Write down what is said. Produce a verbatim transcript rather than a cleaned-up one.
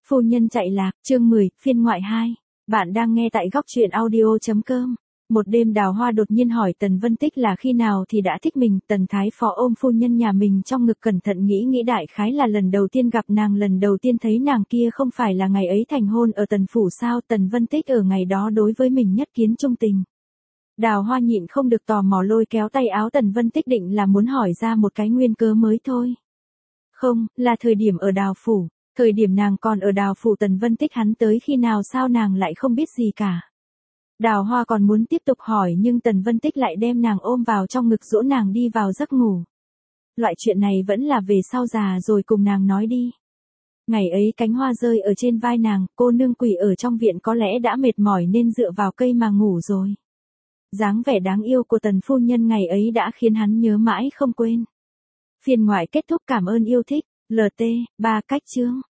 Phu nhân chạy lạc, chương mười, phiên ngoại hai. Bạn đang nghe tại góc truyện audio.com. Một đêm Đào Hoa đột nhiên hỏi Tần Vân Tích là khi nào thì đã thích mình. Tần Thái Phó ôm phu nhân nhà mình trong ngực cẩn thận nghĩ nghĩ đại khái là lần đầu tiên gặp nàng, lần đầu tiên thấy nàng kia không phải là ngày ấy thành hôn ở Tần Phủ sao. Tần Vân Tích ở ngày đó đối với mình nhất kiến trung tình. Đào Hoa nhịn không được tò mò lôi kéo tay áo Tần Vân Tích định là muốn hỏi ra một cái nguyên cớ mới thôi. Không, là thời điểm ở Đào Phủ. Thời điểm nàng còn ở Đào Phủ Tần Vân Tích hắn tới khi nào sao nàng lại không biết gì cả. Đào Hoa còn muốn tiếp tục hỏi nhưng Tần Vân Tích lại đem nàng ôm vào trong ngực dỗ nàng đi vào giấc ngủ. Loại chuyện này vẫn là về sau già rồi cùng nàng nói đi. Ngày ấy cánh hoa rơi ở trên vai nàng, cô nương quỷ ở trong viện có lẽ đã mệt mỏi nên dựa vào cây mà ngủ rồi. Dáng vẻ đáng yêu của Tần phu nhân ngày ấy đã khiến hắn nhớ mãi không quên. Phiên ngoại kết thúc, cảm ơn yêu thích. lờ tê, ba cách chương.